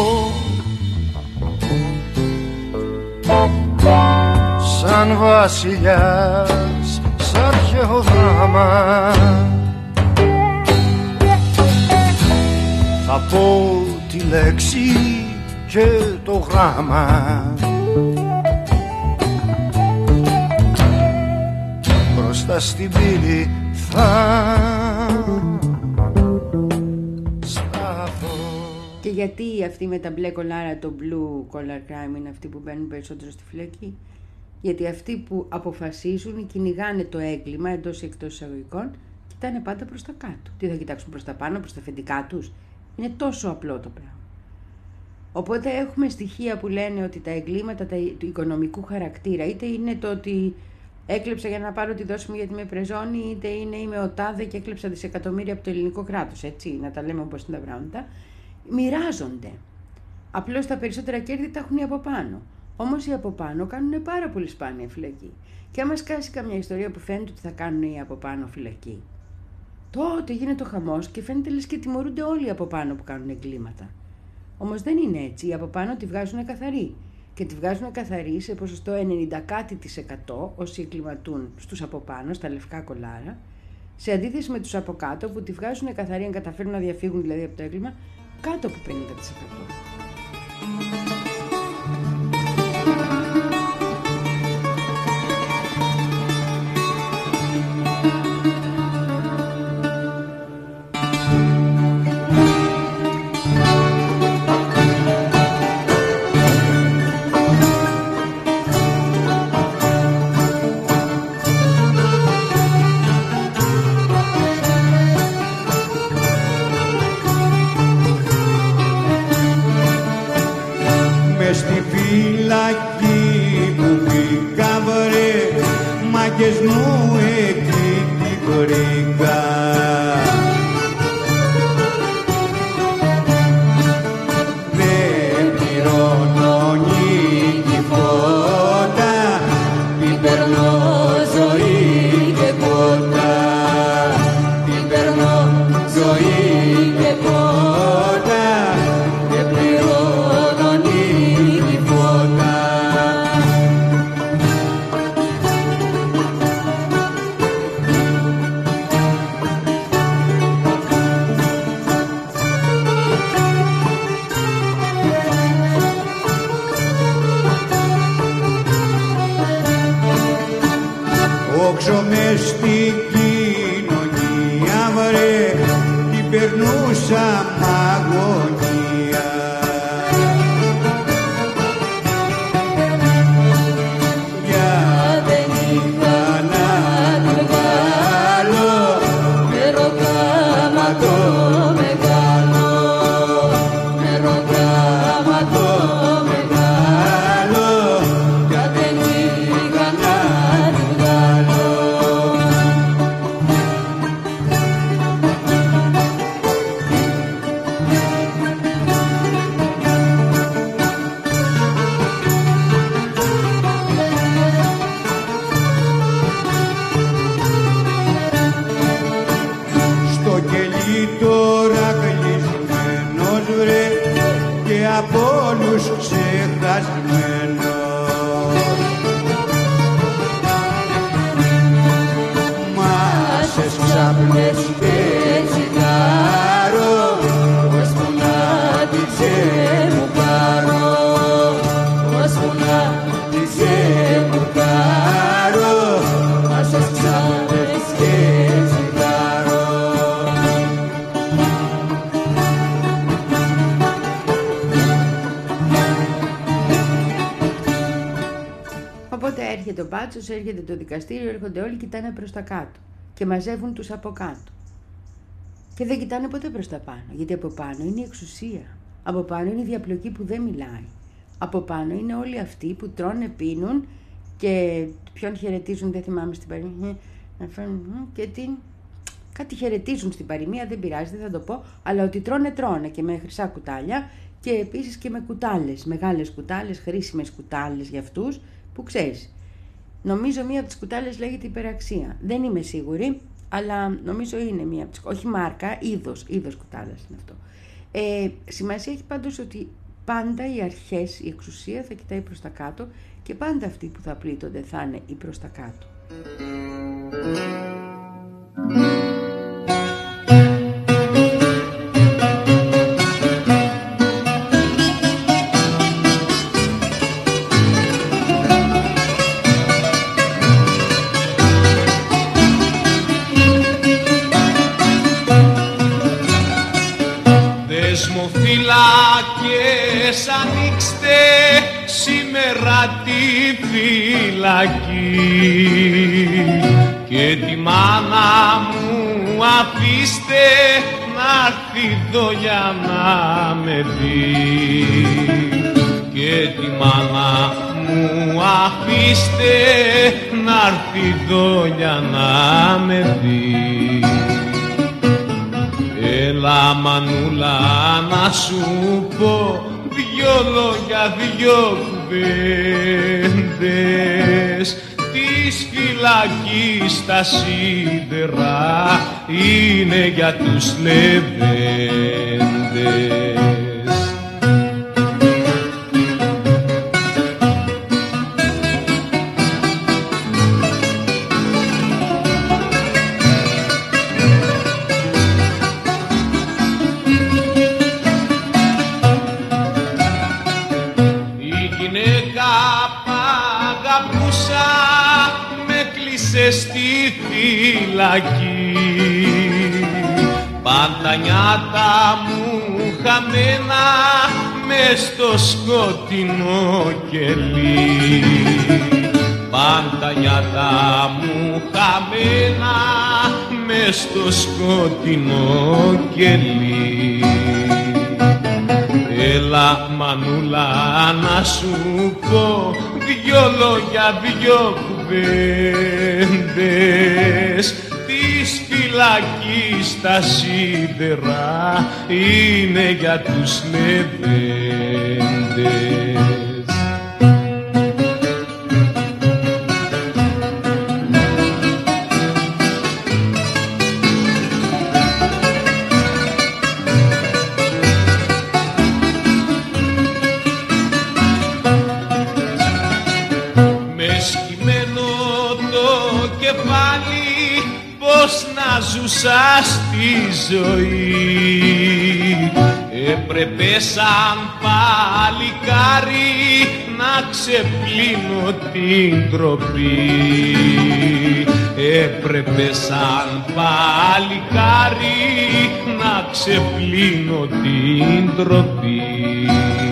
[SPEAKER 9] σαν βασιλιάς, σαν αρχαίο δράμα θα πω τη λέξη και το γράμμα μπροστά στην πύλη θα σταθώ.
[SPEAKER 1] Και γιατί αυτοί με τα μπλε κολάρα, το blue collar crime, είναι αυτοί που μπαίνουν περισσότερο στη φυλακή? Γιατί αυτοί που αποφασίζουν κυνηγάνε το έγκλημα εντός ή εκτός εισαγωγικών, κοιτάνε πάντα προς τα κάτω. Τι θα κοιτάξουν προς τα πάνω, προς τα αφεντικά τους? Είναι τόσο απλό το πράγμα. Οπότε έχουμε στοιχεία που λένε ότι τα εγκλήματα τα, του οικονομικού χαρακτήρα, είτε είναι το ότι έκλεψα για να πάρω τη δόση μου γιατί με πρεζώνει, είτε είναι είμαι ο τάδε και έκλεψα δισεκατομμύρια από το ελληνικό κράτος, έτσι, να τα λέμε όπως είναι τα πράγματα, μοιράζονται. Απλώς τα περισσότερα κέρδη τα έχουν οι από πάνω. Όμως οι από πάνω κάνουν πάρα πολύ σπάνια φυλακή. Και άμα σκάσει καμιά ιστορία που φαίνεται ότι θα κάνουν οι από πάνω φυλακή, τότε γίνεται ο χαμός και φαίνεται λες και τιμωρούνται όλοι από πάνω που κάνουν εγκλήματα. Όμως δεν είναι έτσι, οι από πάνω τη βγάζουν καθαρή. Και τη βγάζουν καθαρή σε ποσοστό ενενήντα κάτι της εκατό όσοι εγκληματούν στους από πάνω, στα λευκά κολάρα, σε αντίθεση με τους από κάτω που τη βγάζουν καθαρή αν καταφέρουν να διαφύγουν δηλαδή από το έγκλημα κάτω από πενήντα τοις εκατό. Έρχεται ο μπάτσος, έρχεται το δικαστήριο, έρχονται όλοι, κοιτάνε προς τα κάτω και μαζεύουν τους από κάτω. Και δεν κοιτάνε ποτέ προς τα πάνω, γιατί από πάνω είναι η εξουσία. Από πάνω είναι η διαπλοκή που δεν μιλάει. Από πάνω είναι όλοι αυτοί που τρώνε, πίνουν και ποιον χαιρετίζουν, δεν θυμάμαι στην παροιμία, και τι... κάτι χαιρετίζουν στην παροιμία, δεν πειράζει, δεν θα το πω, αλλά ότι τρώνε τρώνε και με χρυσά κουτάλια και επίσης και με κουτάλες, μεγάλες κουτάλες, χρήσιμες κουτάλες για αυτούς που ξέρεις. Νομίζω μία από τις κουτάλες λέγεται υπεραξία. Δεν είμαι σίγουρη, αλλά νομίζω είναι μία από τις... όχι μάρκα, είδος, είδος κουτάλας είναι αυτό. Ε, σημασία έχει πάντως ότι πάντα οι αρχές, η εξουσία θα κοιτάει προς τα κάτω και πάντα αυτοί που θα πλήττονται θα είναι οι προς τα κάτω.
[SPEAKER 10] Φυλάκες ανοίξτε σήμερα τη φυλακή και τη μάνα μου αφήστε να έρθει εδώ για να με δει και τη μάνα μου αφήστε να έρθει εδώ για να με δει. Έλα μανούλα να σου πω δυο λόγια, δυο κουβέντες. Τι της φυλακής τα σίδερα είναι για τους λεβέντες. Στη φυλακή πάντα νιάτα μου χαμένα μες στο σκοτεινό κελί, πάντα νιάτα μου χαμένα μες στο σκοτεινό κελί. Έλα μανούλα να σου πω δυο λόγια, δυο κουβέντες. Της φυλακής τα σίδερα είναι για τους λεβέντες. Ζούσα στη ζωή, έπρεπε σαν παλικάρι να ξεπλύνω την ντροπή, έπρεπε σαν παλικάρι να ξεπλύνω την ντροπή.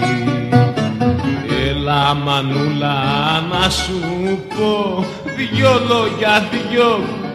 [SPEAKER 10] Έλα μανούλα να σου πω δυο λόγια, δυο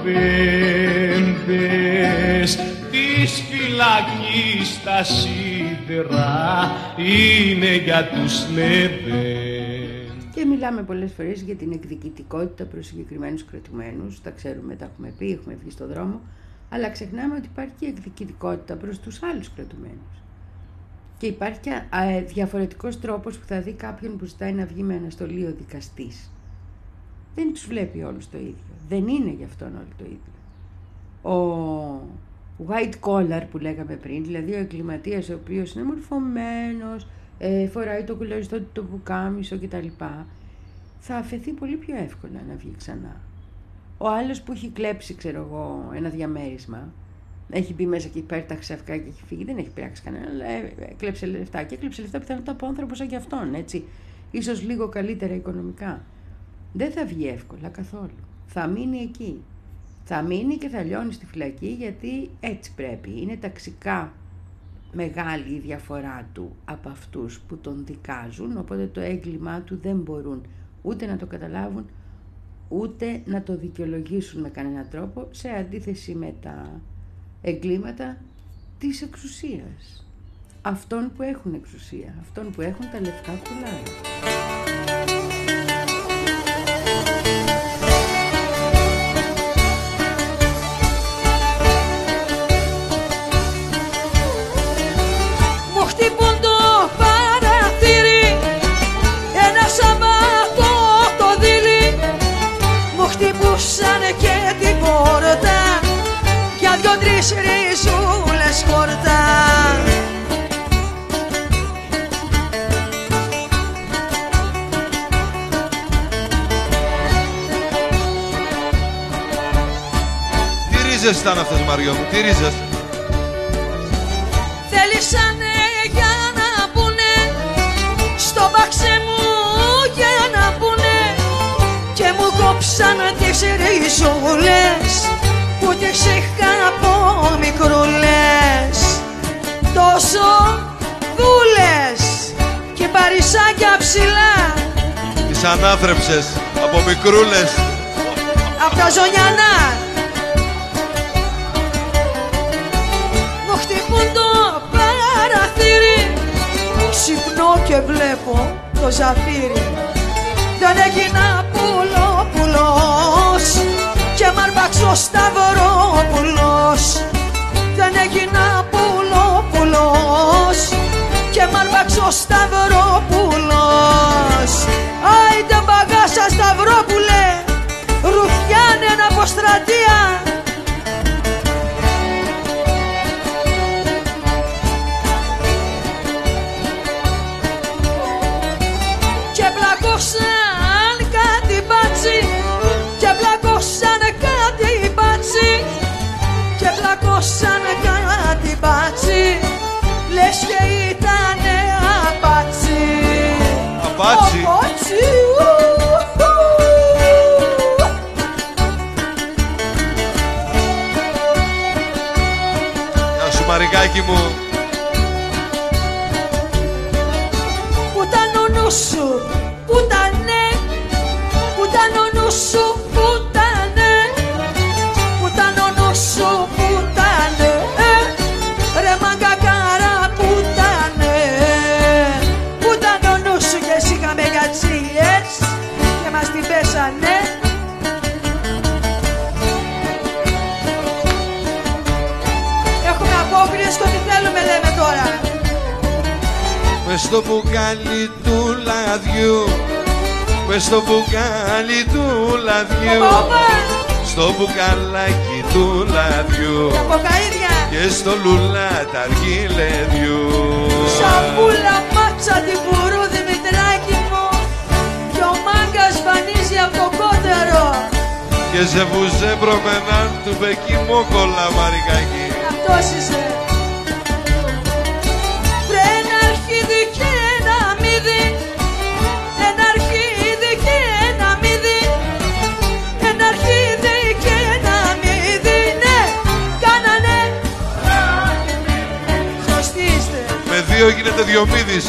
[SPEAKER 10] κουβέντες. Της φυλακής τα σίδερα είναι για τους λεβέντες.
[SPEAKER 1] Και μιλάμε πολλές φορές για την εκδικητικότητα προς συγκεκριμένους κρατουμένους. Τα ξέρουμε, τα έχουμε πει, έχουμε βγει στον δρόμο. Αλλά ξεχνάμε ότι υπάρχει και εκδικητικότητα προς τους άλλους κρατουμένους. Και υπάρχει και διαφορετικός τρόπος που θα δει κάποιον που ζητάει να βγει με αναστολή ο δικαστής. Δεν τους βλέπει όλους το ίδιο. Δεν είναι γι' αυτόν όλοι το ίδιο. Ο white collar που λέγαμε πριν, δηλαδή ο εγκληματίας ο οποίος είναι μορφωμένος, ε, φοράει το κουλαριστό του το πουκάμισο κτλ, θα αφαιθεί πολύ πιο εύκολα να βγει ξανά. Ο άλλος που έχει κλέψει, ξέρω εγώ, ένα διαμέρισμα, έχει μπει μέσα και υπέρταξε αυκά και έχει φύγει, δεν έχει πράξει κανένα, αλλά έκλεψε λεφτά και έκλεψε λεφτά πιθανότατα από άνθρωπο σαν και αυτόν, έτσι, ίσως λίγο καλύτερα οικονομικά. Δεν θα βγει εύκολα καθόλου. Θα μείνει εκεί. Θα μείνει και θα λιώνει στη φυλακή, γιατί έτσι πρέπει. Είναι ταξικά μεγάλη η διαφορά του από αυτούς που τον δικάζουν, οπότε το έγκλημά του δεν μπορούν ούτε να το καταλάβουν, ούτε να το δικαιολογήσουν με κανέναν τρόπο, σε αντίθεση με τα εγκλήματα της εξουσίας. Αυτών που έχουν εξουσία, αυτών που έχουν τα λεφτά πουλάνε.
[SPEAKER 11] Χτυπούν το παραθύρι, ένα Σαββάτο το δίλη. Μου χτυπούσανε και την πόρτα, για δυο-τρεις ριζούλες χόρτα.
[SPEAKER 12] Τι ρίζες ήταν αυτές, Μαριό μου, τι ρίζες?
[SPEAKER 11] Θέλησανε για να πούνε, στο μπαξέ μου για να πούνε, και μου κόψαν τις ριζούλες που τις είχα από μικρούλες. Τόσο δούλες και παρισάκια ψηλά,
[SPEAKER 12] τις ανάθρεψες από μικρούλες,
[SPEAKER 11] απ' τα Ζωνιανά. Μου χτυπούν το παραθύρι, ξυπνώ και βλέπω το ζαφύρι. Δεν έγινα πουλόπουλος και μ' άρπαξε ο Σταυρόπουλος. Δεν έγινα πουλόπουλος και μ' άρπαξε ο Σταυρόπουλος. Άιντε μπαγάσα Σταυρόπουλε,
[SPEAKER 12] Μαρικάκι μου.
[SPEAKER 11] Πού ήταν ο νους σου, πού ήτανε, πού ήταν ο νους σου, πού ήτανε, πού ήταν ο νους σου, πού ήτανε, ρε μαγκακάρα, πού ήτανε, πού ήταν ο νους σου και εσύ είχαμε γιατσίες και μας την πέσανε. Έχουμε απόκριες και ό,τι θέλουμε λέμε τώρα.
[SPEAKER 12] Μες στο μπουκάλι του λαδιού, μες στο μπουκάλι του λαδιού, στο μπουκαλάκι του λαδιού και στο λουλάταργι λεδιού.
[SPEAKER 11] Σαμπούλα μάτσα την μπουρού Δημητράκη μου κι ο μάγκας βανίζει από το κότερο
[SPEAKER 12] και σε βουζέ προμενάν του Μπεκιμόκολα Μαρικάκι.
[SPEAKER 11] Αυτός είσαι. Βρε ένα αρχίδι και ένα μύδι, ένα αρχίδι και ένα μύδι, ένα αρχίδι και ένα μύδι, ναι, κάνανε. Σωστοί είστε.
[SPEAKER 12] Με δύο γίνεται δυο μύδις.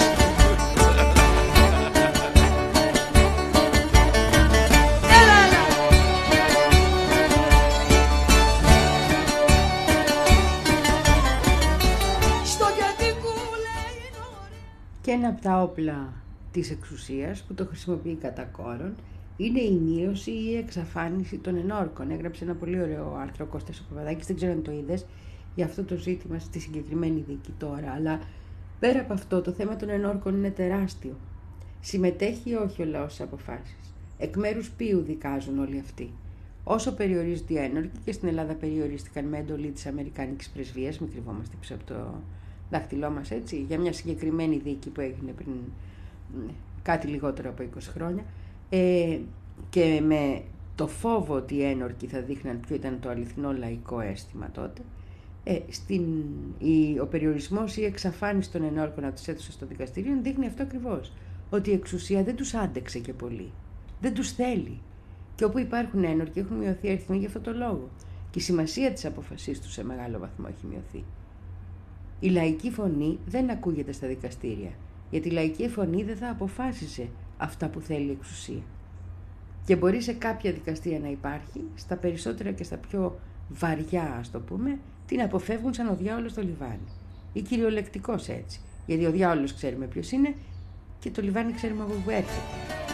[SPEAKER 1] Και ένα από τα όπλα της εξουσίας που το χρησιμοποιεί κατά κόρον είναι η μείωση ή η εξαφάνιση των ενόρκων. Έγραψε ένα πολύ ωραίο άρθρο ο Κώστας ο Παπαδάκης, δεν ξέρω αν το είδες, για αυτό το ζήτημα στη συγκεκριμένη δίκη τώρα. Αλλά πέρα από αυτό το θέμα των ενόρκων είναι τεράστιο. Συμμετέχει όχι ο λαός στις αποφάσεις. Εκ μέρους ποιου δικάζουν όλοι αυτοί. Όσο περιορίζονται οι ένορκοι, και στην Ελλάδα περιορίστηκαν με εντολή της Αμερικάνικης Πρεσβείας, μην κρυβόμαστε πίσω από το δάχτυλό μας, έτσι, για μια συγκεκριμένη δίκη που έγινε πριν κάτι λιγότερο από είκοσι χρόνια, ε, και με το φόβο ότι οι ένορκοι θα δείχναν ποιο ήταν το αληθινό λαϊκό αίσθημα τότε, ε, στην, η, ο περιορισμός ή η εξαφάνιση των ενόρκων από τους έδωσε στο δικαστήριο δείχνει αυτό ακριβώς, ότι η εξουσία δεν τους άντεξε και πολύ, δεν τους θέλει, και όπου υπάρχουν ένορκοι έχουν μειωθεί αριθμοί για αυτό το λόγο και η σημασία της αποφασής τους σε μεγάλο βαθμό έχει μειωθεί. Η λαϊκή φωνή δεν ακούγεται στα δικαστήρια, γιατί η λαϊκή φωνή δεν θα αποφάσισε αυτά που θέλει η εξουσία. Και μπορεί σε κάποια δικαστήρια να υπάρχει, στα περισσότερα και στα πιο βαριά, ας το πούμε, την αποφεύγουν σαν ο διάολος στο λιβάνι. Ή κυριολεκτικός έτσι, γιατί ο διάολος ξέρουμε ποιος είναι και το λιβάνι ξέρουμε από που έρχεται.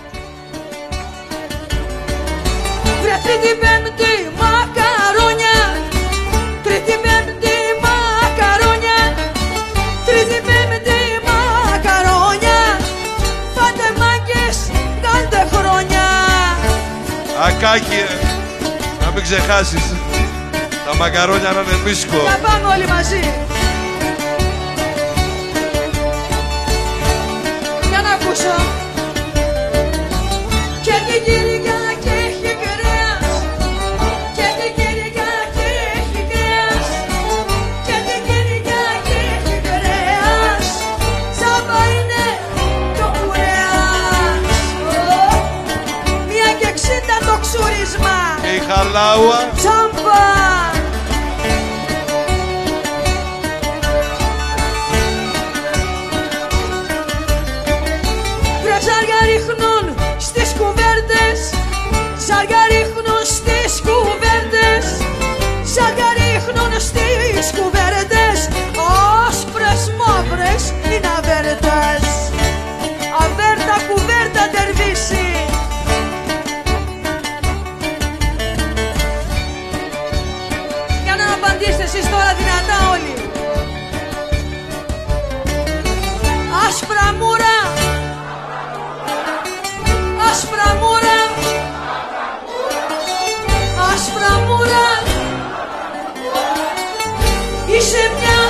[SPEAKER 11] Τρίτη την πέμπτη μακαρόνια, τρίτη πέμπτη μακαρόνια, τρίτη πέμπτη μακαρόνια, φάτε μάγκες, κάντε χρόνια.
[SPEAKER 12] Ακάκι, να μην ξεχάσεις, τα μακαρόνια να είναι μίσκο.
[SPEAKER 11] Να πάμε όλοι μαζί. Για να ακούσω. Και την κυρικά και έχει κρέας, και την κυρικά και έχει κρέας, και την κυρικά και έχει κρέας, τσάμπα είναι το κουρέας. Μία και εξήντα το ξούρισμα
[SPEAKER 12] και η χαλάουα
[SPEAKER 11] τσάμπα. Ζάρια ρίχνουν στις κουβέρτες, ζάρια ρίχνουν στις κουβέρτες, ζάρια ρίχνουν στις κουβέρτες, άσπρες μαύρες είναι αβέρτες, αβέρτα κουβέρτα τερβίση. Για να απαντήσετε εσείς τώρα δυνατά όλοι. Άσπρα μούρα, άσπρα μούρα, άσπρα μούρα, είσαι μια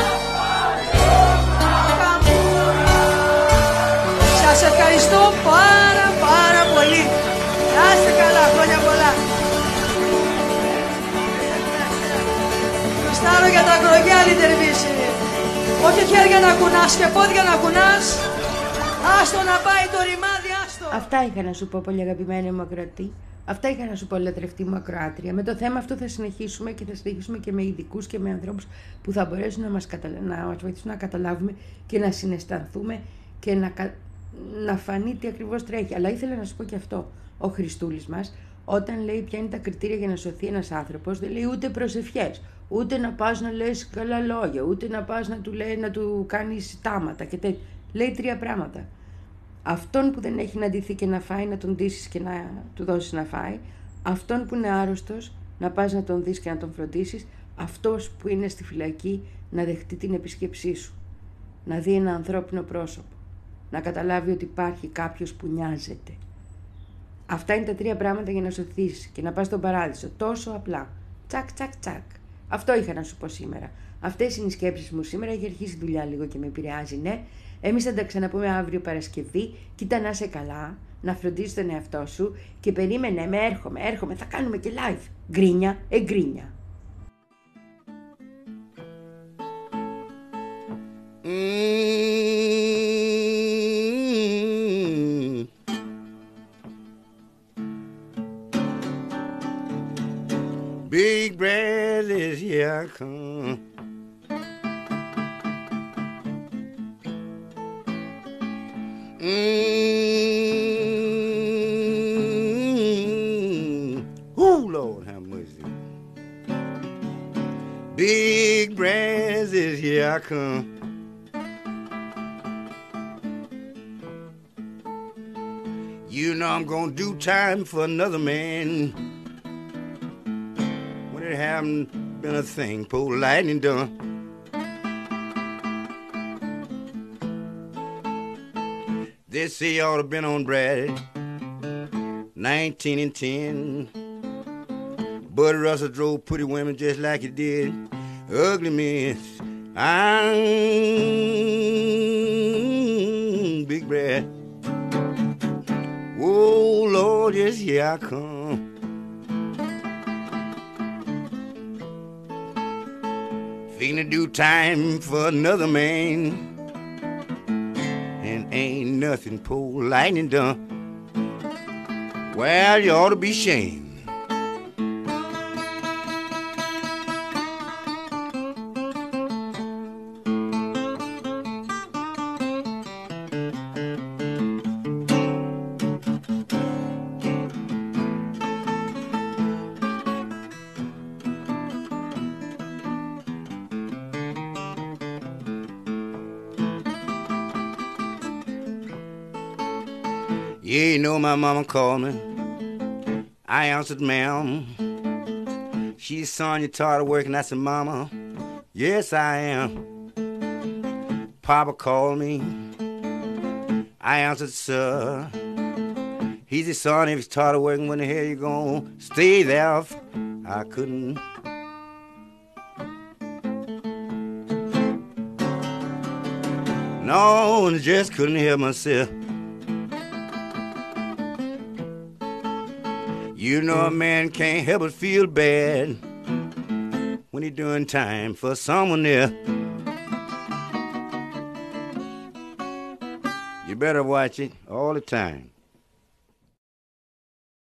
[SPEAKER 11] καμπούρα. Σας ευχαριστώ πάρα πάρα πολύ. Να είστε καλά, χρόνια πολλά. Χρωστάρω για τα ακρογιά άλλη τερβίση. Όχι χέρια να κουνάς και πόδια να κουνάς. Άστο να πάει το ρημάδι, άστο.
[SPEAKER 1] Αυτά είχα να σου πω, πολύ αγαπημένη μου ακροατή. Αυτά είχα να σου πω, λατρευτή μου ακροάτρια. Με το θέμα αυτό θα συνεχίσουμε και θα συνεχίσουμε και με ειδικούς και με ανθρώπους που θα μπορέσουν να μας, καταλα... να μας βοηθήσουν να καταλάβουμε και να συναισθανθούμε και να, να φανεί τι ακριβώς τρέχει. Αλλά ήθελα να σου πω και αυτό. Ο Χριστούλης μας, όταν λέει ποια είναι τα κριτήρια για να σωθεί ένας άνθρωπος, δεν λέει ούτε προσευχές, ούτε να πας να λες καλά λόγια, ούτε να πας να του, λέει, να του κάνεις τάματα και τέτοια. Λέει τρία πράγματα. Αυτόν που δεν έχει να ντυθεί και να φάει, να τον ντύσεις και να του δώσεις να φάει. Αυτόν που είναι άρρωστος, να πας να τον δεις και να τον φροντίσεις. Αυτός που είναι στη φυλακή, να δεχτεί την επισκέψή σου. Να δει ένα ανθρώπινο πρόσωπο. Να καταλάβει ότι υπάρχει κάποιος που νοιάζεται. Αυτά είναι τα τρία πράγματα για να σωθείς και να πας στον παράδεισο. Τόσο απλά. Τσακ, τσακ, τσακ. Αυτό είχα να σου πω σήμερα. Αυτές είναι οι σκέψεις μου σήμερα. Έχει αρχίσει η δουλειά λίγο και με επηρεάζει, ναι. Εμείς θα τα ξαναπούμε αύριο Παρασκευή. Κοίτα να είσαι καλά, να φροντίσεις τον εαυτό σου και περίμενε με, έρχομαι, έρχομαι, θα κάνουμε και live. Γκρίνια, εγκρίνια.
[SPEAKER 9] Mm. Big brothers, here I come. Mm. Oh, Lord, have mercy. Big brothers, here I come. You know I'm gonna do time for another man. When it haven't been a thing, poor lightning done. They say you ought to been on Brad, nineteen and ten. Bud Russell drove pretty women just like he did ugly men. I'm Big Brad. Oh, Lord, yes, here I come. Finna do time for another man. And ain't nothing poor lightning done. Well, you ought to be ashamed. Yeah, you know my mama called me. I answered, ma'am. She said, son, you tired of working? I said, mama, yes, I am. Papa called me. I answered, sir. He said, son, if you're tired of working, when the hell you gonna stay there? I couldn't. No, I just couldn't hear myself. You know a man can't help but feel bad when he doing time for someone there. You better watch it all the time.